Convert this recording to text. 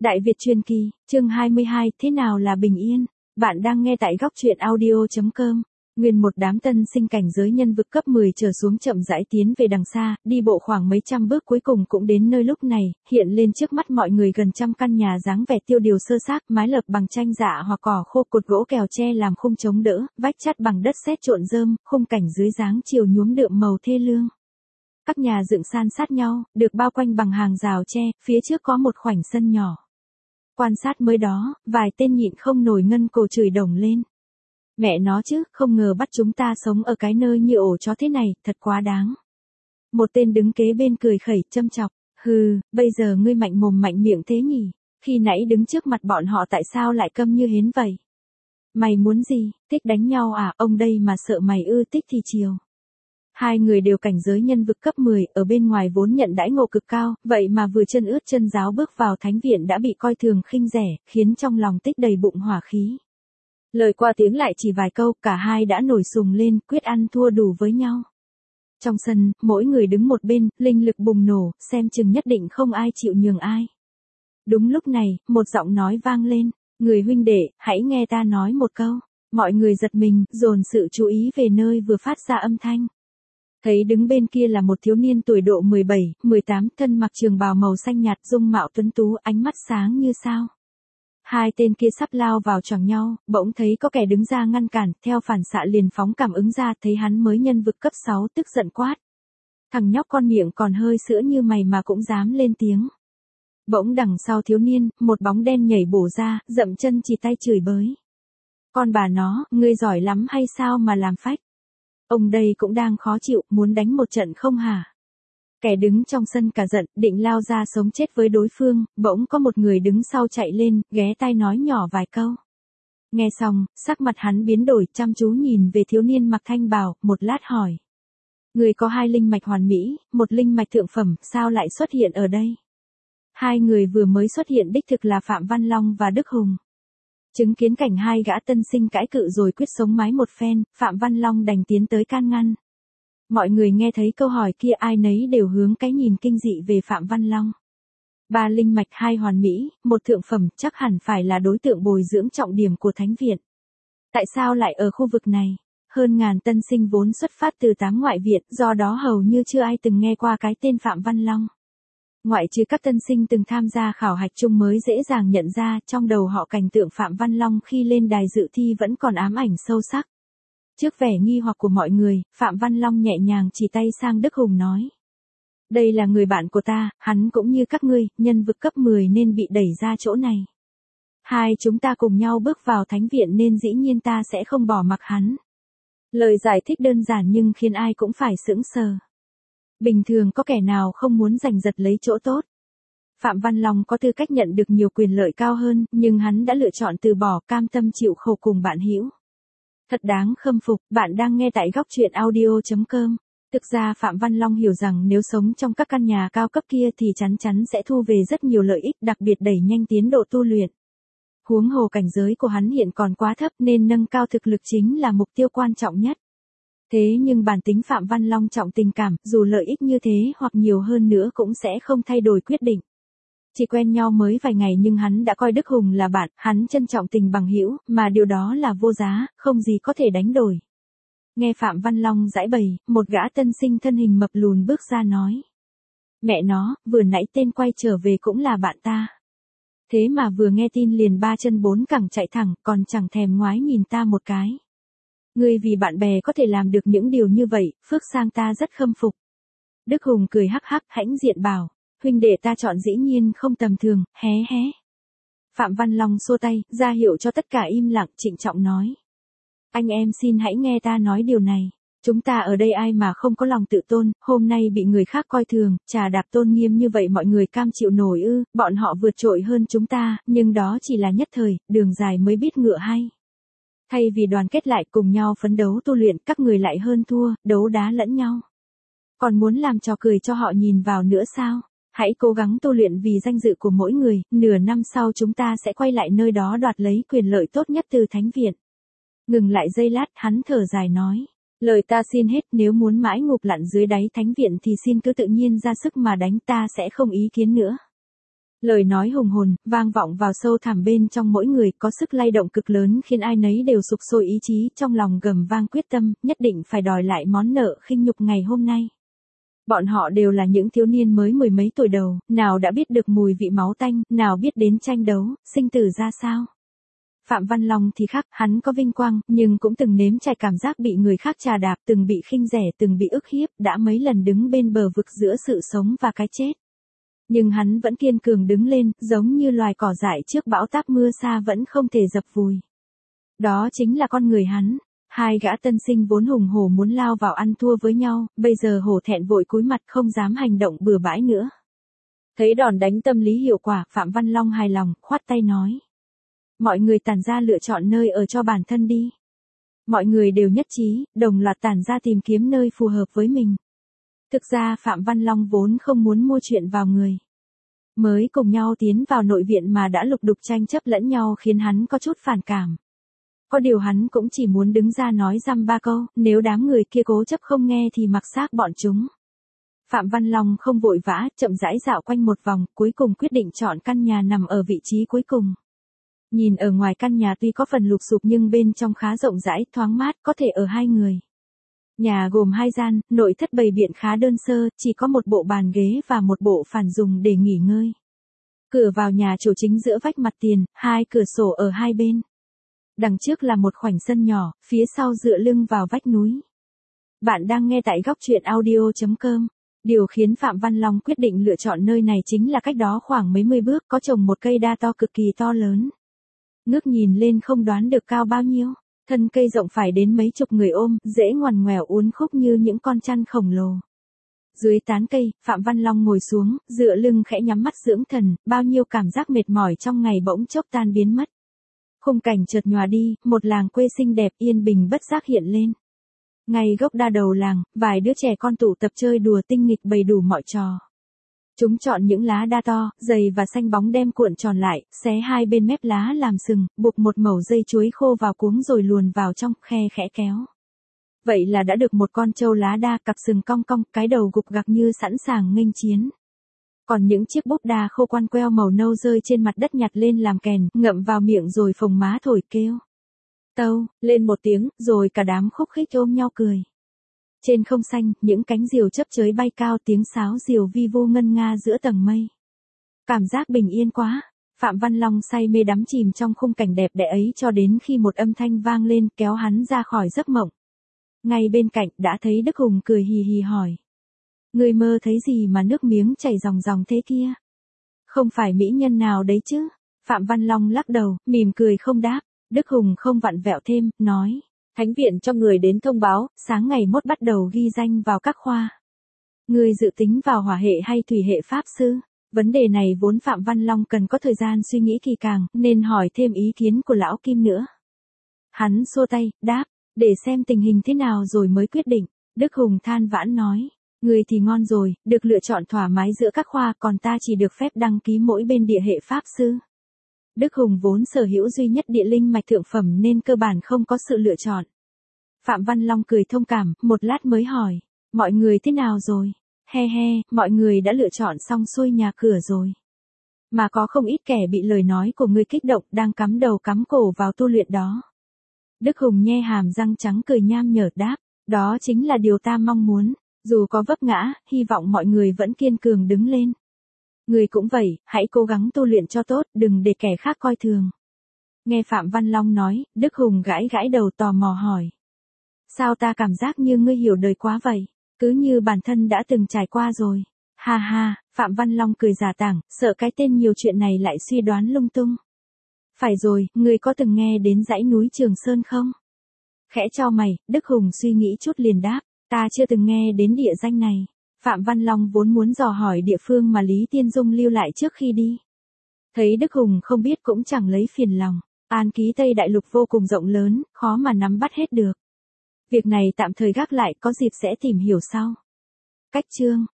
Đại Việt truyền kỳ, chương 22, thế nào là bình yên? Bạn đang nghe tại góc truyện audio.com. Nguyên một đám tân sinh cảnh giới nhân vực cấp 10 trở xuống chậm rãi tiến về đằng xa, đi bộ khoảng mấy trăm bước cuối cùng cũng đến nơi lúc này, hiện lên trước mắt mọi người gần trăm căn nhà dáng vẻ tiêu điều sơ xác, mái lợp bằng tranh dạ hoặc cỏ khô, cột gỗ kèo tre làm khung chống đỡ, vách chát bằng đất sét trộn rơm, khung cảnh dưới dáng chiều nhuốm đượm màu thê lương. Các nhà dựng san sát nhau, được bao quanh bằng hàng rào tre, phía trước có một khoảnh sân nhỏ. Quan sát mới đó, vài tên nhịn không nổi ngân cổ chửi đồng lên. Mẹ nó chứ, không ngờ bắt chúng ta sống ở cái nơi như ổ chó thế này, thật quá đáng. Một tên đứng kế bên cười khẩy châm chọc, hừ, bây giờ ngươi mạnh mồm mạnh miệng thế nhỉ, khi nãy đứng trước mặt bọn họ tại sao lại câm như hến vậy? Mày muốn gì, thích đánh nhau à, ông đây mà sợ mày ư, thích thì chiều. Hai người đều cảnh giới nhân vực cấp 10, ở bên ngoài vốn nhận đãi ngộ cực cao, vậy mà vừa chân ướt chân ráo bước vào thánh viện đã bị coi thường khinh rẻ, khiến trong lòng tích đầy bụng hỏa khí. Lời qua tiếng lại chỉ vài câu, cả hai đã nổi sùng lên, quyết ăn thua đủ với nhau. Trong sân, mỗi người đứng một bên, linh lực bùng nổ, xem chừng nhất định không ai chịu nhường ai. Đúng lúc này, một giọng nói vang lên, người huynh đệ, hãy nghe ta nói một câu. Mọi người giật mình, dồn sự chú ý về nơi vừa phát ra âm thanh. Thấy đứng bên kia là một thiếu niên tuổi độ 17, 18, thân mặc trường bào màu xanh nhạt, dung mạo tuấn tú, ánh mắt sáng như sao. Hai tên kia sắp lao vào choàng nhau, bỗng thấy có kẻ đứng ra ngăn cản, theo phản xạ liền phóng cảm ứng ra, thấy hắn mới nhân vực cấp 6, tức giận quát. Thằng nhóc con miệng còn hơi sữa như mày mà cũng dám lên tiếng. Bỗng đằng sau thiếu niên, một bóng đen nhảy bổ ra, dậm chân chỉ tay chửi bới. Con bà nó, ngươi giỏi lắm hay sao mà làm phách? Ông đây cũng đang khó chịu, muốn đánh một trận không hả? Kẻ đứng trong sân cả giận, định lao ra sống chết với đối phương, bỗng có một người đứng sau chạy lên, ghé tai nói nhỏ vài câu. Nghe xong, sắc mặt hắn biến đổi, chăm chú nhìn về thiếu niên mặc thanh bào, một lát hỏi. Người có hai linh mạch hoàn mỹ, một linh mạch thượng phẩm, sao lại xuất hiện ở đây? Hai người vừa mới xuất hiện đích thực là Phạm Văn Long và Đức Hùng. Chứng kiến cảnh hai gã tân sinh cãi cự rồi quyết sống mái một phen, Phạm Văn Long đành tiến tới can ngăn. Mọi người nghe thấy câu hỏi kia ai nấy đều hướng cái nhìn kinh dị về Phạm Văn Long. Ba linh mạch, hai hoàn mỹ, một thượng phẩm, chắc hẳn phải là đối tượng bồi dưỡng trọng điểm của thánh viện. Tại sao lại ở khu vực này? Hơn ngàn tân sinh vốn xuất phát từ 8 ngoại viện, do đó hầu như chưa ai từng nghe qua cái tên Phạm Văn Long. Ngoại trừ các tân sinh từng tham gia khảo hạch chung mới dễ dàng nhận ra, trong đầu họ cảnh tượng Phạm Văn Long khi lên đài dự thi vẫn còn ám ảnh sâu sắc. Trước vẻ nghi hoặc của mọi người, Phạm Văn Long nhẹ nhàng chỉ tay sang Đức Hùng nói. Đây là người bạn của ta, hắn cũng như các ngươi, nhân vực cấp 10 nên bị đẩy ra chỗ này. Hai chúng ta cùng nhau bước vào thánh viện nên dĩ nhiên ta sẽ không bỏ mặc hắn. Lời giải thích đơn giản nhưng khiến ai cũng phải sững sờ. Bình thường có kẻ nào không muốn giành giật lấy chỗ tốt. Phạm Văn Long có tư cách nhận được nhiều quyền lợi cao hơn, nhưng hắn đã lựa chọn từ bỏ, cam tâm chịu khổ cùng bạn hữu. Thật đáng khâm phục, bạn đang nghe tại góc truyện audio.com. Thực ra Phạm Văn Long hiểu rằng nếu sống trong các căn nhà cao cấp kia thì chắn chắn sẽ thu về rất nhiều lợi ích, đặc biệt đẩy nhanh tiến độ tu luyện. Huống hồ cảnh giới của hắn hiện còn quá thấp nên nâng cao thực lực chính là mục tiêu quan trọng nhất. Thế nhưng bản tính Phạm Văn Long trọng tình cảm, dù lợi ích như thế hoặc nhiều hơn nữa cũng sẽ không thay đổi quyết định. Chỉ quen nhau mới vài ngày nhưng hắn đã coi Đức Hùng là bạn, hắn trân trọng tình bằng hữu, mà điều đó là vô giá, không gì có thể đánh đổi. Nghe Phạm Văn Long giải bày, một gã tân sinh thân hình mập lùn bước ra nói. Mẹ nó, vừa nãy tên quay trở về cũng là bạn ta. Thế mà vừa nghe tin liền 3 chân 4 cẳng chạy thẳng, còn chẳng thèm ngoái nhìn ta một cái. Ngươi vì bạn bè có thể làm được những điều như vậy, phước sang ta rất khâm phục. Đức Hùng cười hắc hắc hãnh diện bảo, huynh đệ ta chọn dĩ nhiên không tầm thường, hé hé. Phạm Văn Long xua tay, ra hiệu cho tất cả im lặng, trịnh trọng nói. Anh em xin hãy nghe ta nói điều này. Chúng ta ở đây ai mà không có lòng tự tôn, hôm nay bị người khác coi thường, chà đạp tôn nghiêm như vậy mọi người cam chịu nổi ư, bọn họ vượt trội hơn chúng ta, nhưng đó chỉ là nhất thời, đường dài mới biết ngựa hay. Thay vì đoàn kết lại cùng nhau phấn đấu tu luyện, các người lại hơn thua, đấu đá lẫn nhau. Còn muốn làm trò cười cho họ nhìn vào nữa sao? Hãy cố gắng tu luyện vì danh dự của mỗi người, nửa năm sau chúng ta sẽ quay lại nơi đó đoạt lấy quyền lợi tốt nhất từ thánh viện. Ngừng lại giây lát, hắn thở dài nói. Lời ta xin hết, nếu muốn mãi ngụp lặn dưới đáy thánh viện thì xin cứ tự nhiên ra sức mà đánh, ta sẽ không ý kiến nữa. Lời nói hùng hồn, vang vọng vào sâu thẳm bên trong mỗi người, có sức lay động cực lớn khiến ai nấy đều sục sôi ý chí, trong lòng gầm vang quyết tâm, nhất định phải đòi lại món nợ khinh nhục ngày hôm nay. Bọn họ đều là những thiếu niên mới mười mấy tuổi đầu, nào đã biết được mùi vị máu tanh, nào biết đến tranh đấu, sinh tử ra sao. Phạm Văn Long thì khác, hắn có vinh quang, nhưng cũng từng nếm trải cảm giác bị người khác trà đạp, từng bị khinh rẻ, từng bị ức hiếp, đã mấy lần đứng bên bờ vực giữa sự sống và cái chết. Nhưng hắn vẫn kiên cường đứng lên, giống như loài cỏ dại trước bão táp mưa xa vẫn không thể dập vùi. Đó chính là con người hắn. Hai gã tân sinh vốn hùng hổ muốn lao vào ăn thua với nhau, bây giờ hổ thẹn vội cúi mặt không dám hành động bừa bãi nữa. Thấy đòn đánh tâm lý hiệu quả, Phạm Văn Long hài lòng, khoát tay nói. Mọi người tản ra lựa chọn nơi ở cho bản thân đi. Mọi người đều nhất trí, đồng loạt tản ra tìm kiếm nơi phù hợp với mình. Thực ra Phạm Văn Long vốn không muốn mua chuyện vào người. Mới cùng nhau tiến vào nội viện mà đã lục đục tranh chấp lẫn nhau khiến hắn có chút phản cảm. Có điều hắn cũng chỉ muốn đứng ra nói dăm ba câu, nếu đám người kia cố chấp không nghe thì mặc xác bọn chúng. Phạm Văn Long không vội vã, chậm rãi dạo quanh một vòng, cuối cùng quyết định chọn căn nhà nằm ở vị trí cuối cùng. Nhìn ở ngoài căn nhà tuy có phần lụp xụp nhưng bên trong khá rộng rãi, thoáng mát, có thể ở hai người. Nhà gồm 2 gian, nội thất bày biện khá đơn sơ, chỉ có một bộ bàn ghế và một bộ phản dùng để nghỉ ngơi. Cửa vào nhà chỗ chính giữa vách mặt tiền, 2 cửa sổ ở hai bên. Đằng trước là một khoảnh sân nhỏ, phía sau dựa lưng vào vách núi. Bạn đang nghe tại góc truyện audio.com. Điều khiến Phạm Văn Long quyết định lựa chọn nơi này chính là cách đó khoảng mấy mươi bước có trồng một cây đa to cực kỳ to lớn. Ngước nhìn lên không đoán được cao bao nhiêu. Thân cây rộng phải đến mấy chục người ôm, rễ ngoằn ngoèo uốn khúc như những con chăn khổng lồ. Dưới tán cây, Phạm Văn Long ngồi xuống, dựa lưng khẽ nhắm mắt dưỡng thần, bao nhiêu cảm giác mệt mỏi trong ngày bỗng chốc tan biến mất. Khung cảnh chợt nhòa đi, một làng quê xinh đẹp yên bình bất giác hiện lên. Ngay gốc đa đầu làng, vài đứa trẻ con tụ tập chơi đùa tinh nghịch bày đủ mọi trò. Chúng chọn những lá đa to, dày và xanh bóng đem cuộn tròn lại, xé hai bên mép lá làm sừng, buộc một mẩu dây chuối khô vào cuống rồi luồn vào trong, khe khẽ kéo. Vậy là đã được một con trâu lá đa, cặp sừng cong cong, cái đầu gục gặc như sẵn sàng nghênh chiến. Còn những chiếc búp đa khô quăn queo màu nâu rơi trên mặt đất nhặt lên làm kèn, ngậm vào miệng rồi phồng má thổi kêu. Tâu, lên một tiếng, rồi cả đám khúc khích ôm nhau cười. Trên không xanh, những cánh diều chớp chới bay cao, tiếng sáo diều vi vu ngân nga giữa tầng mây. Cảm giác bình yên quá. Phạm Văn Long say mê đắm chìm trong khung cảnh đẹp đẽ ấy cho đến khi một âm thanh vang lên kéo hắn ra khỏi giấc mộng. Ngay bên cạnh đã thấy Đức Hùng cười hì hì hỏi. Người mơ thấy gì mà nước miếng chảy ròng ròng thế kia? Không phải mỹ nhân nào đấy chứ? Phạm Văn Long lắc đầu, mỉm cười không đáp. Đức Hùng không vặn vẹo thêm, nói. Thánh viện cho người đến thông báo, sáng ngày mốt bắt đầu ghi danh vào các khoa. Người dự tính vào hỏa hệ hay thủy hệ pháp sư? Vấn đề này vốn Phạm Văn Long cần có thời gian suy nghĩ kỳ càng, nên hỏi thêm ý kiến của lão Kim nữa. Hắn xua tay, đáp, để xem tình hình thế nào rồi mới quyết định. Đức Hùng than vãn nói. Người thì ngon rồi, được lựa chọn thoải mái giữa các khoa, còn ta chỉ được phép đăng ký mỗi bên địa hệ pháp sư. Đức Hùng vốn sở hữu duy nhất địa linh mạch thượng phẩm nên cơ bản không có sự lựa chọn. Phạm Văn Long cười thông cảm, một lát mới hỏi, mọi người thế nào rồi? He he, mọi người đã lựa chọn xong xuôi nhà cửa rồi. Mà có không ít kẻ bị lời nói của ngươi kích động đang cắm đầu cắm cổ vào tu luyện đó. Đức Hùng nhe hàm răng trắng cười nham nhở đáp, đó chính là điều ta mong muốn, dù có vấp ngã, hy vọng mọi người vẫn kiên cường đứng lên. Người cũng vậy, hãy cố gắng tu luyện cho tốt, đừng để kẻ khác coi thường. Nghe Phạm Văn Long nói, Đức Hùng gãi gãi đầu tò mò hỏi. Sao ta cảm giác như ngươi hiểu đời quá vậy, cứ như bản thân đã từng trải qua rồi. Ha ha, Phạm Văn Long cười giả tảng, sợ cái tên nhiều chuyện này lại suy đoán lung tung. Phải rồi, ngươi có từng nghe đến dãy núi Trường Sơn không? Khẽ cho mày, Đức Hùng suy nghĩ chút liền đáp, ta chưa từng nghe đến địa danh này. Phạm Văn Long vốn muốn dò hỏi địa phương mà Lý Tiên Dung lưu lại trước khi đi. Thấy Đức Hùng không biết cũng chẳng lấy phiền lòng, An Ký Tây Đại Lục vô cùng rộng lớn, khó mà nắm bắt hết được. Việc này tạm thời gác lại, có dịp sẽ tìm hiểu sau. Cách chương